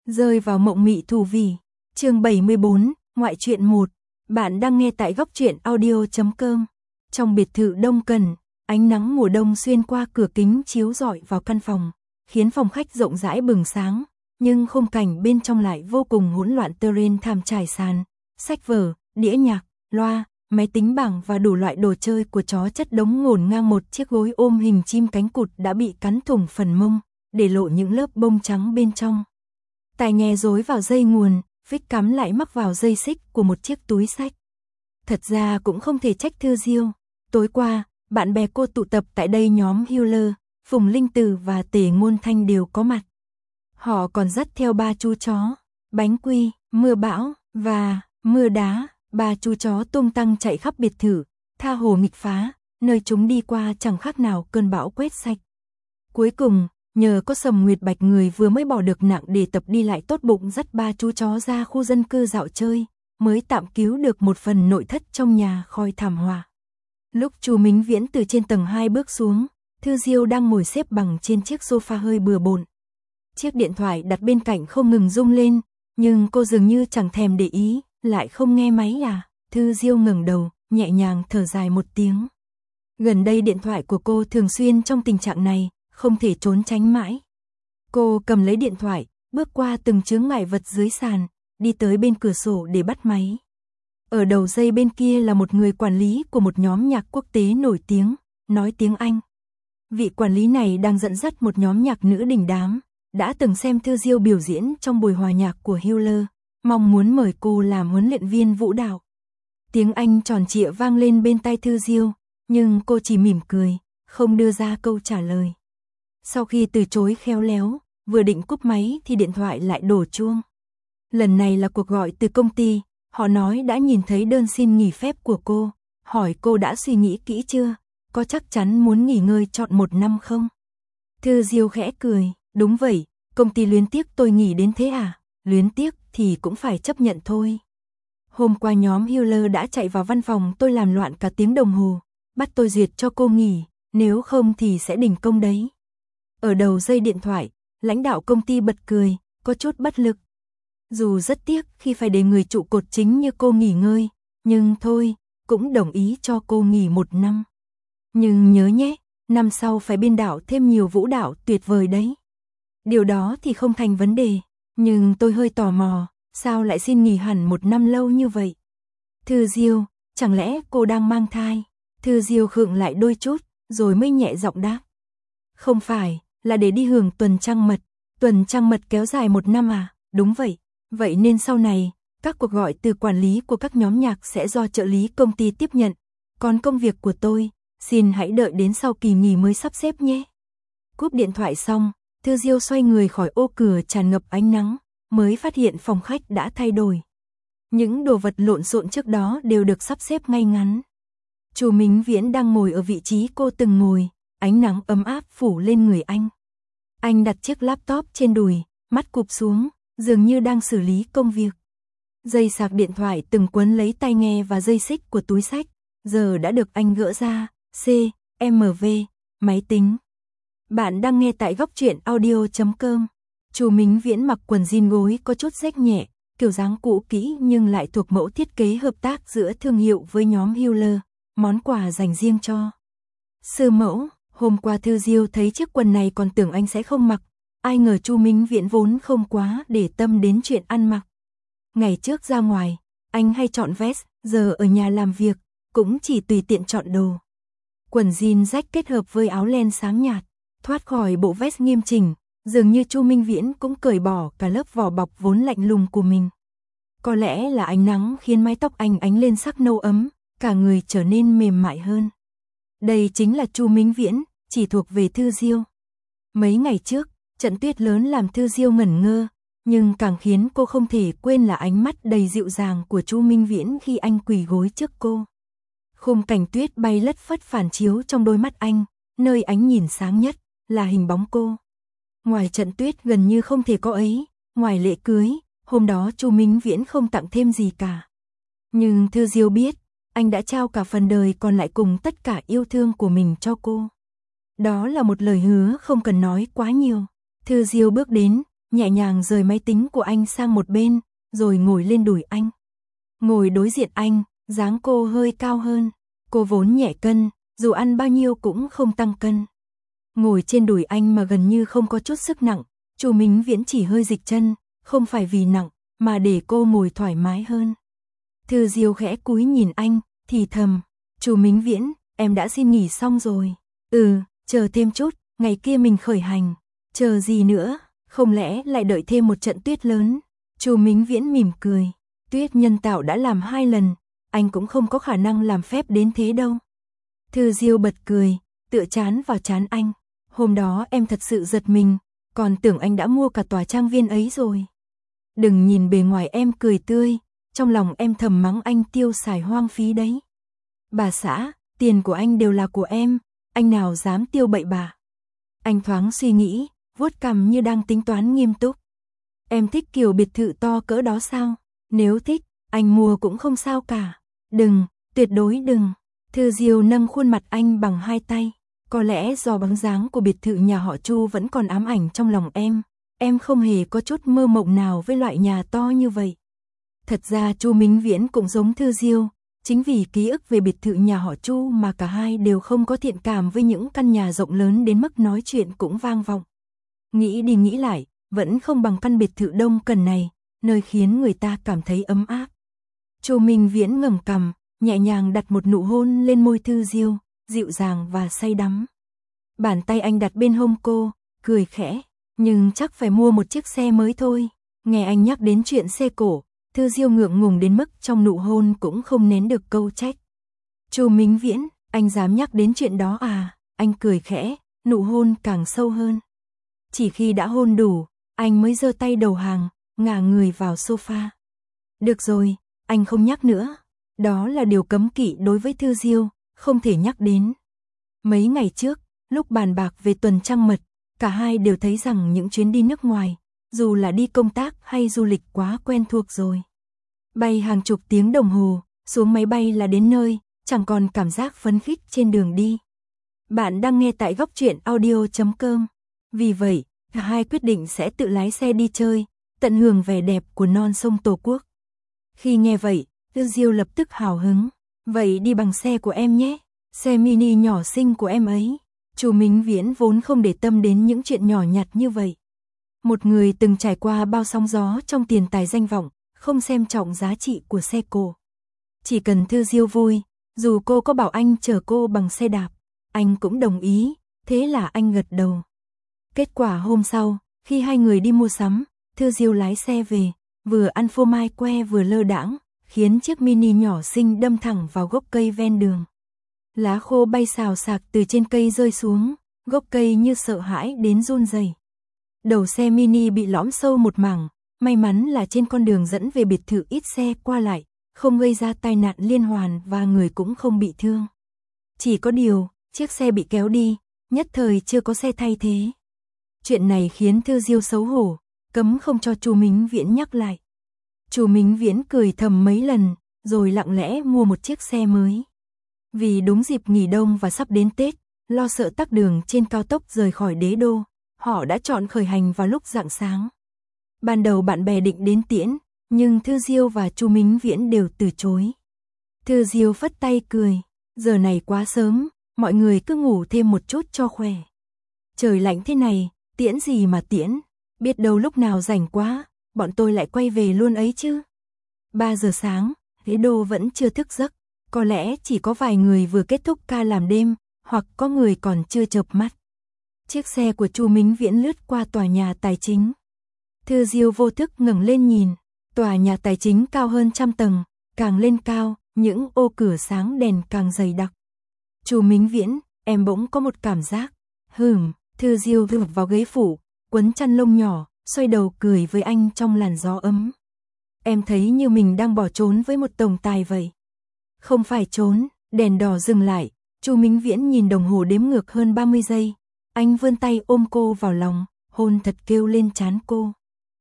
Rơi vào mộng mị thủ vì. Chương 74, ngoại truyện 1. Bạn đang nghe tại góc truyện audio.com. Trong biệt thự Đông Cần, ánh nắng mùa đông xuyên qua cửa kính chiếu rọi vào căn phòng, khiến phòng khách rộng rãi bừng sáng, nhưng khung cảnh bên trong lại vô cùng hỗn loạn. Terrain thảm trải sàn, sách vở, đĩa nhạc, loa, máy tính bảng và đủ loại đồ chơi của chó chất đống ngổn ngang. Một chiếc gối ôm hình chim cánh cụt đã bị cắn thủng phần mông, để lộ những lớp bông trắng bên trong. Tai nghe rối vào dây nguồn, vít cắm lại mắc vào dây xích của một chiếc túi sách. Thật ra cũng không thể trách Thư Diêu. Tối qua, bạn bè cô tụ tập tại đây, nhóm Healer, Phùng Linh Từ và Tề Ngôn Thanh đều có mặt. Họ còn dắt theo 3 chú chó, Bánh Quy, Mưa Bão và Mưa Đá. 3 chú chó tung tăng chạy khắp biệt thự, tha hồ nghịch phá, nơi chúng đi qua chẳng khác nào cơn bão quét sạch. Cuối cùng, nhờ có Sầm Nguyệt Bạch, người vừa mới bỏ được nặng để tập đi, lại tốt bụng dắt 3 chú chó ra khu dân cư dạo chơi, mới tạm cứu được một phần nội thất trong nhà khỏi thảm họa. Lúc Chu Mính Viễn từ trên tầng 2 bước xuống, Thư Diêu đang ngồi xếp bằng trên chiếc sofa hơi bừa bộn. Chiếc điện thoại đặt bên cạnh không ngừng rung lên, nhưng cô dường như chẳng thèm để ý. Lại không nghe máy à? Thư Diêu ngẩng đầu, nhẹ nhàng thở dài một tiếng. Gần đây điện thoại của cô thường xuyên trong tình trạng này, không thể trốn tránh mãi. Cô cầm lấy điện thoại, bước qua từng chướng ngại vật dưới sàn, đi tới bên cửa sổ để bắt máy. Ở đầu dây bên kia là một người quản lý của một nhóm nhạc quốc tế nổi tiếng, nói tiếng Anh. Vị quản lý này đang dẫn dắt một nhóm nhạc nữ đình đám, đã từng xem Thư Diêu biểu diễn trong buổi hòa nhạc của Healer, mong muốn mời cô làm huấn luyện viên vũ đạo. Tiếng Anh tròn trịa vang lên bên tai Thư Diêu, nhưng cô chỉ mỉm cười, không đưa ra câu trả lời. Sau khi từ chối khéo léo, vừa định cúp máy thì điện thoại lại đổ chuông. Lần này là cuộc gọi từ công ty, họ nói đã nhìn thấy đơn xin nghỉ phép của cô, hỏi cô đã suy nghĩ kỹ chưa, có chắc chắn muốn nghỉ ngơi trọn 1 năm không? Thư Diêu khẽ cười, đúng vậy, công ty luyến tiếc tôi nghỉ đến thế à? Luyến tiếc thì cũng phải chấp nhận thôi. Hôm qua nhóm Healer đã chạy vào văn phòng tôi làm loạn cả tiếng đồng hồ, bắt tôi duyệt cho cô nghỉ, nếu không thì sẽ đình công đấy. Ở đầu dây điện thoại, lãnh đạo công ty bật cười, có chút bất lực. Dù rất tiếc khi phải để người trụ cột chính như cô nghỉ ngơi, nhưng thôi, cũng đồng ý cho cô nghỉ 1 năm. Nhưng nhớ nhé, năm sau phải biên đạo thêm nhiều vũ đạo tuyệt vời đấy. Điều đó thì không thành vấn đề. Nhưng tôi hơi tò mò, sao lại xin nghỉ hẳn 1 năm lâu như vậy? Thư Diêu, chẳng lẽ cô đang mang thai? Thư Diêu khựng lại đôi chút, rồi mới nhẹ giọng đáp. Không phải, là để đi hưởng tuần trăng mật. Tuần trăng mật kéo dài 1 năm à? Đúng vậy. Vậy nên sau này, các cuộc gọi từ quản lý của các nhóm nhạc sẽ do trợ lý công ty tiếp nhận. Còn công việc của tôi, xin hãy đợi đến sau kỳ nghỉ mới sắp xếp nhé. Cúp điện thoại xong, Thư Diêu xoay người khỏi ô cửa tràn ngập ánh nắng, mới phát hiện phòng khách đã thay đổi. Những đồ vật lộn xộn trước đó đều được sắp xếp ngay ngắn. Chu Mính Viễn đang ngồi ở vị trí cô từng ngồi, ánh nắng ấm áp phủ lên người anh. Anh đặt chiếc laptop trên đùi, mắt cụp xuống, dường như đang xử lý công việc. Dây sạc điện thoại từng quấn lấy tai nghe và dây xích của túi sách, giờ đã được anh gỡ ra. CMV, máy tính. Bạn đang nghe tại góc truyện audio.com. Chu Mính Viễn mặc quần jean gối có chút rách nhẹ, kiểu dáng cũ kỹ nhưng lại thuộc mẫu thiết kế hợp tác giữa thương hiệu với nhóm Healer, món quà dành riêng cho sư mẫu. Hôm qua Thư Diêu thấy chiếc quần này còn tưởng anh sẽ không mặc, ai ngờ Chu Mính Viễn vốn không quá để tâm đến chuyện ăn mặc. Ngày trước ra ngoài, anh hay chọn vest, giờ ở nhà làm việc, cũng chỉ tùy tiện chọn đồ. Quần jean rách kết hợp với áo len sáng nhạt, thoát khỏi bộ vest nghiêm chỉnh, dường như Chu Minh Viễn cũng cởi bỏ cả lớp vỏ bọc vốn lạnh lùng của mình. Có lẽ là ánh nắng khiến mái tóc anh ánh lên sắc nâu ấm, cả người trở nên mềm mại hơn. Đây chính là Chu Minh Viễn, chỉ thuộc về Thư Diêu. Mấy ngày trước, trận tuyết lớn làm Thư Diêu ngẩn ngơ, nhưng càng khiến cô không thể quên là ánh mắt đầy dịu dàng của Chu Minh Viễn khi anh quỳ gối trước cô. Khung cảnh tuyết bay lất phất phản chiếu trong đôi mắt anh, nơi ánh nhìn sáng nhất là hình bóng cô. Ngoài trận tuyết gần như không thể có ấy, ngoài lễ cưới, hôm đó Chu Mính Viễn không tặng thêm gì cả. Nhưng Thư Diêu biết, anh đã trao cả phần đời còn lại cùng tất cả yêu thương của mình cho cô. Đó là một lời hứa không cần nói quá nhiều. Thư Diêu bước đến, nhẹ nhàng rời máy tính của anh sang một bên, rồi ngồi lên đùi anh. Ngồi đối diện anh, dáng cô hơi cao hơn. Cô vốn nhẹ cân, dù ăn bao nhiêu cũng không tăng cân. Ngồi trên đùi anh mà gần như không có chút sức nặng, Chu Mính Viễn chỉ hơi dịch chân, không phải vì nặng, mà để cô ngồi thoải mái hơn. Thư Diêu khẽ cúi nhìn anh, thì thầm, Chu Mính Viễn, em đã xin nghỉ xong rồi. Chờ thêm chút, ngày kia mình khởi hành. Chờ gì nữa, không lẽ lại đợi thêm một trận tuyết lớn? Chu Mính Viễn mỉm cười, tuyết nhân tạo đã làm 2 lần, anh cũng không có khả năng làm phép đến thế đâu. Thư Diêu bật cười, tựa trán vào trán anh. Hôm đó em thật sự giật mình, còn tưởng anh đã mua cả tòa trang viên ấy rồi. Đừng nhìn bề ngoài em cười tươi, trong lòng em thầm mắng anh tiêu xài hoang phí đấy. Bà xã, tiền của anh đều là của em, anh nào dám tiêu bậy bạ. Anh thoáng suy nghĩ, vuốt cằm như đang tính toán nghiêm túc. Em thích kiểu biệt thự to cỡ đó sao? Nếu thích, anh mua cũng không sao cả. Đừng, tuyệt đối đừng. Thư Diêu nâng khuôn mặt anh bằng 2 tay. Có lẽ do bóng dáng của biệt thự nhà họ Chu vẫn còn ám ảnh trong lòng em không hề có chút mơ mộng nào với loại nhà to như vậy. Thật ra Chu Mính Viễn cũng giống Thư Diêu, chính vì ký ức về biệt thự nhà họ Chu mà cả hai đều không có thiện cảm với những căn nhà rộng lớn đến mức nói chuyện cũng vang vọng. Nghĩ đi nghĩ lại, vẫn không bằng căn biệt thự Đông Cần này, nơi khiến người ta cảm thấy ấm áp. Chu Mính Viễn ngẩng cằm, nhẹ nhàng đặt một nụ hôn lên môi Thư Diêu, dịu dàng và say đắm. Bàn tay anh đặt bên hông cô, cười khẽ, nhưng chắc phải mua một chiếc xe mới thôi. Nghe anh nhắc đến chuyện xe cổ, Thư Diêu ngượng ngùng đến mức trong nụ hôn cũng không nén được câu trách. Chu Mính Viễn, anh dám nhắc đến chuyện đó à? Anh cười khẽ, nụ hôn càng sâu hơn. Chỉ khi đã hôn đủ, anh mới giơ tay đầu hàng, ngả người vào sofa. Được rồi, anh không nhắc nữa. Đó là điều cấm kỵ đối với Thư Diêu, không thể nhắc đến. Mấy ngày trước, lúc bàn bạc về tuần trăng mật, cả hai đều thấy rằng những chuyến đi nước ngoài, dù là đi công tác hay du lịch quá quen thuộc rồi. Bay hàng chục tiếng đồng hồ, xuống máy bay là đến nơi, chẳng còn cảm giác phấn khích trên đường đi. Bạn đang nghe tại góc truyện audio.com. Vì vậy, cả hai quyết định sẽ tự lái xe đi chơi, tận hưởng vẻ đẹp của non sông Tổ quốc. Khi nghe vậy, Thư Diêu lập tức hào hứng. Vậy đi bằng xe của em nhé, xe mini nhỏ xinh của em ấy. Chu Mính Viễn vốn không để tâm đến những chuyện nhỏ nhặt như vậy. Một người từng trải qua bao sóng gió trong tiền tài danh vọng, không xem trọng giá trị của xe cổ. Chỉ cần Thư Diêu vui, dù cô có bảo anh chở cô bằng xe đạp, anh cũng đồng ý, thế là anh gật đầu. Kết quả hôm sau, khi hai người đi mua sắm, Thư Diêu lái xe về, vừa ăn phô mai que vừa lơ đãng, khiến chiếc mini nhỏ xinh đâm thẳng vào gốc cây ven đường. Lá khô bay xào xạc từ trên cây rơi xuống, gốc cây như sợ hãi đến run rẩy. Đầu xe mini bị lõm sâu một mảng, may mắn là trên con đường dẫn về biệt thự ít xe qua lại, không gây ra tai nạn liên hoàn và người cũng không bị thương. Chỉ có điều, chiếc xe bị kéo đi, nhất thời chưa có xe thay thế. Chuyện này khiến Thư Diêu xấu hổ, cấm không cho Chu Mính Viễn nhắc lại. Chu Mính Viễn cười thầm mấy lần, rồi lặng lẽ mua một chiếc xe mới. Vì đúng dịp nghỉ đông và sắp đến Tết, lo sợ tắc đường trên cao tốc rời khỏi đế đô, họ đã chọn khởi hành vào lúc rạng sáng. Ban đầu bạn bè định đến tiễn, nhưng Thư Diêu và Chu Mính Viễn đều từ chối. Thư Diêu phất tay cười, giờ này quá sớm, mọi người cứ ngủ thêm một chút cho khỏe. Trời lạnh thế này, tiễn gì mà tiễn, biết đâu lúc nào rảnh quá, bọn tôi lại quay về luôn ấy chứ. 3 giờ sáng, đế đô vẫn chưa thức giấc, có lẽ chỉ có vài người vừa kết thúc ca làm đêm, hoặc có người còn chưa chợp mắt. Chiếc xe của Chu Mính Viễn lướt qua tòa nhà tài chính. Thư Diêu vô thức ngẩng lên nhìn, tòa nhà tài chính cao hơn 100 tầng, càng lên cao, những ô cửa sáng đèn càng dày đặc. Chu Mính Viễn, em bỗng có một cảm giác. Thư Diêu gục vào ghế phủ, quấn chăn lông nhỏ, xoay đầu cười với anh trong làn gió ấm. Em thấy như mình đang bỏ trốn với một tổng tài vậy. Không phải trốn, đèn đỏ dừng lại, Chu Mính Viễn nhìn đồng hồ đếm ngược hơn 30 giây. Anh vươn tay ôm cô vào lòng, hôn thật kêu lên trán cô.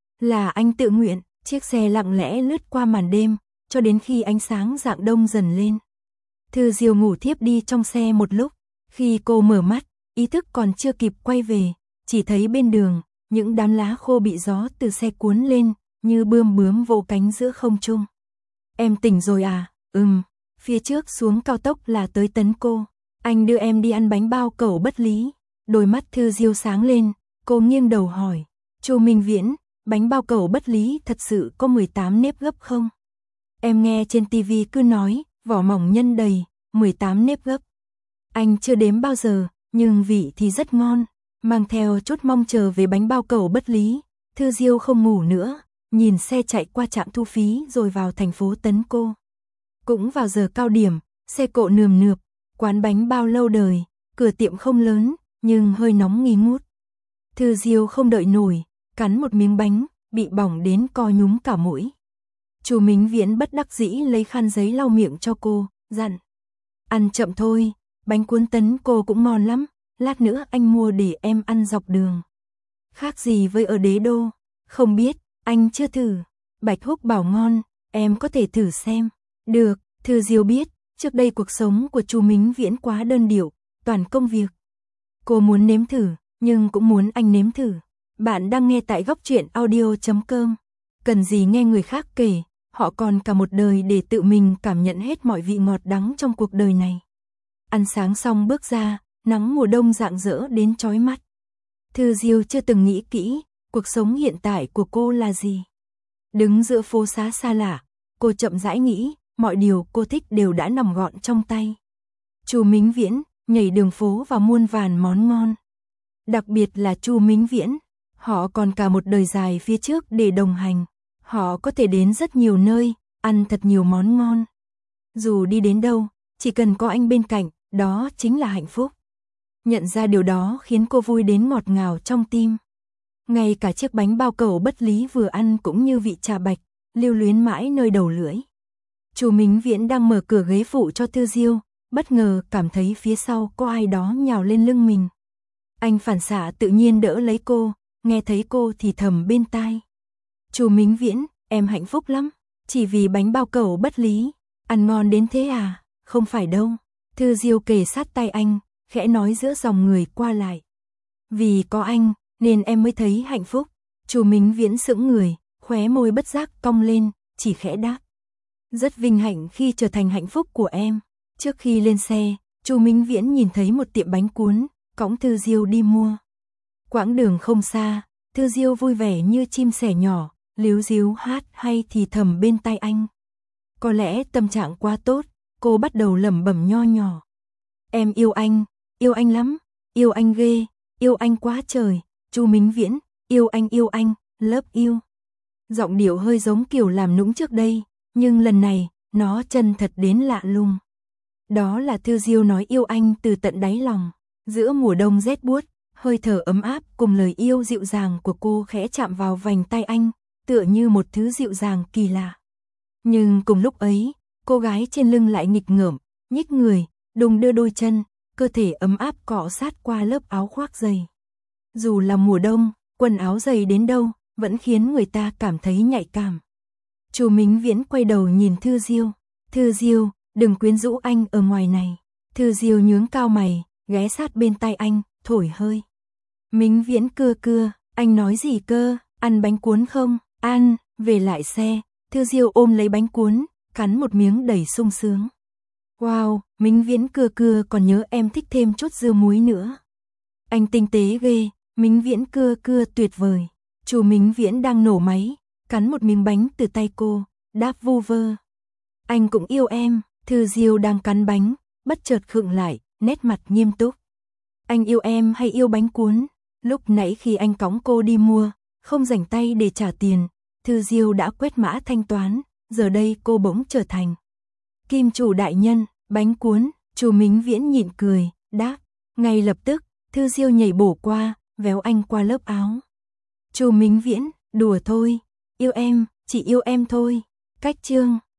Là anh tự nguyện, chiếc xe lặng lẽ lướt qua màn đêm, cho đến khi ánh sáng rạng đông dần lên. Thư Diêu ngủ thiếp đi trong xe một lúc, khi cô mở mắt, ý thức còn chưa kịp quay về, chỉ thấy bên đường, những đám lá khô bị gió từ xe cuốn lên, như bươm bướm vỗ cánh giữa không trung. Em tỉnh rồi à? Phía trước xuống cao tốc là tới Tấn Cô. Anh đưa em đi ăn bánh bao cẩu Bất Lý. Đôi mắt Thư Diêu sáng lên, cô nghiêng đầu hỏi. Chu Minh Viễn, bánh bao cẩu Bất Lý thật sự có 18 nếp gấp không? Em nghe trên tivi cứ nói, vỏ mỏng nhân đầy, 18 nếp gấp. Anh chưa đếm bao giờ, nhưng vị thì rất ngon. Mang theo chút mong chờ về bánh bao cẩu Bất Lý, Thư Diêu không ngủ nữa, nhìn xe chạy qua trạm thu phí rồi vào thành phố Tấn Cô. Cũng vào giờ cao điểm, xe cộ nườm nượp, quán bánh bao lâu đời, cửa tiệm không lớn, nhưng hơi nóng nghi ngút. Thư Diêu không đợi nổi, cắn một miếng bánh, bị bỏng đến co nhúm cả mũi. Chu Minh Viễn bất đắc dĩ lấy khăn giấy lau miệng cho cô, dặn. Ăn chậm thôi, bánh cuốn Tấn Cô cũng ngon lắm, lát nữa anh mua để em ăn dọc đường. Khác gì với ở Đế Đô? Không biết, anh chưa thử. Bạch Húc bảo ngon, em có thể thử xem. Được, Thư Diêu biết, trước đây cuộc sống của Chu Minh Viễn quá đơn điệu, toàn công việc. Cô muốn nếm thử, nhưng cũng muốn anh nếm thử. Bạn đang nghe tại Góc Truyện Audio.com. Cần gì nghe người khác kể, họ còn cả một đời để tự mình cảm nhận hết mọi vị ngọt đắng trong cuộc đời này. Ăn sáng xong bước ra, nắng mùa đông rạng rỡ đến chói mắt. Thư Diêu chưa từng nghĩ kỹ, cuộc sống hiện tại của cô là gì. Đứng giữa phố xá xa lạ, cô chậm rãi nghĩ, mọi điều cô thích đều đã nằm gọn trong tay. Chu Minh Viễn, nhảy đường phố và muôn vàn món ngon. Đặc biệt là Chu Minh Viễn, họ còn cả một đời dài phía trước để đồng hành. Họ có thể đến rất nhiều nơi, ăn thật nhiều món ngon. Dù đi đến đâu, chỉ cần có anh bên cạnh, đó chính là hạnh phúc. Nhận ra điều đó khiến cô vui đến ngọt ngào trong tim. Ngay cả chiếc bánh bao cẩu Bất Lý vừa ăn cũng như vị trà bạch, lưu luyến mãi nơi đầu lưỡi. Chu Minh Viễn đang mở cửa ghế phụ cho Thư Diêu, bất ngờ cảm thấy phía sau có ai đó nhào lên lưng mình. Anh phản xạ tự nhiên đỡ lấy cô, nghe thấy cô thì thầm bên tai. Chu Minh Viễn, em hạnh phúc lắm, chỉ vì bánh bao cẩu Bất Lý, ăn ngon đến thế à? Không phải đâu. Thư Diêu kề sát tay anh, khẽ nói giữa dòng người qua lại. Vì có anh, nên em mới thấy hạnh phúc. Chu Minh Viễn sững người, khóe môi bất giác cong lên, chỉ khẽ đáp. Rất vinh hạnh khi trở thành hạnh phúc của em. Trước khi lên xe, Chu Minh Viễn nhìn thấy một tiệm bánh cuốn, cõng Thư Diêu đi mua. Quãng đường không xa, Thư Diêu vui vẻ như chim sẻ nhỏ, líu ríu hát hay thì thầm bên tai anh. Có lẽ tâm trạng quá tốt, cô bắt đầu lẩm bẩm nho nhỏ. Em yêu anh lắm, yêu anh ghê, yêu anh quá trời. Chu Minh Viễn, yêu anh, love you. Giọng điệu hơi giống kiểu làm nũng trước đây, nhưng lần này, nó chân thật đến lạ lùng. Đó là Thư Diêu nói yêu anh từ tận đáy lòng. Giữa mùa đông rét buốt, hơi thở ấm áp cùng lời yêu dịu dàng của cô khẽ chạm vào vành tay anh, tựa như một thứ dịu dàng kỳ lạ. Nhưng cùng lúc ấy, cô gái trên lưng lại nghịch ngợm, nhích người, đung đưa đôi chân, cơ thể ấm áp cọ sát qua lớp áo khoác dày. Dù là mùa đông, quần áo dày đến đâu, vẫn khiến người ta cảm thấy nhạy cảm. Chu Minh Viễn quay đầu nhìn Thư Diêu. Thư Diêu, đừng quyến rũ anh ở ngoài này. Thư Diêu nhướng cao mày, ghé sát bên tay anh, thổi hơi. Minh Viễn cưa, anh nói gì cơ, ăn bánh cuốn không? Ăn, về lại xe. Thư Diêu ôm lấy bánh cuốn, cắn một miếng đầy sung sướng. Wow, Minh Viễn cưa còn nhớ em thích thêm chút dưa muối nữa. Anh tinh tế ghê, Minh Viễn cưa tuyệt vời. Chu Minh Viễn đang nổ máy, cắn một miếng bánh từ tay cô, đáp vu vơ. Anh cũng yêu em. Thư Diêu đang cắn bánh, bất chợt khựng lại, nét mặt nghiêm túc. Anh yêu em hay yêu bánh cuốn? Lúc nãy khi anh cõng cô đi mua, không rảnh tay để trả tiền, Thư Diêu đã quét mã thanh toán, giờ đây cô bỗng trở thành kim chủ đại nhân, bánh cuốn. Chu Minh Viễn nhịn cười, đáp. Ngay lập tức, Thư Diêu nhảy bổ qua, véo anh qua lớp áo. Chu Minh Viễn, đùa thôi, yêu em, chỉ yêu em thôi. Cách chương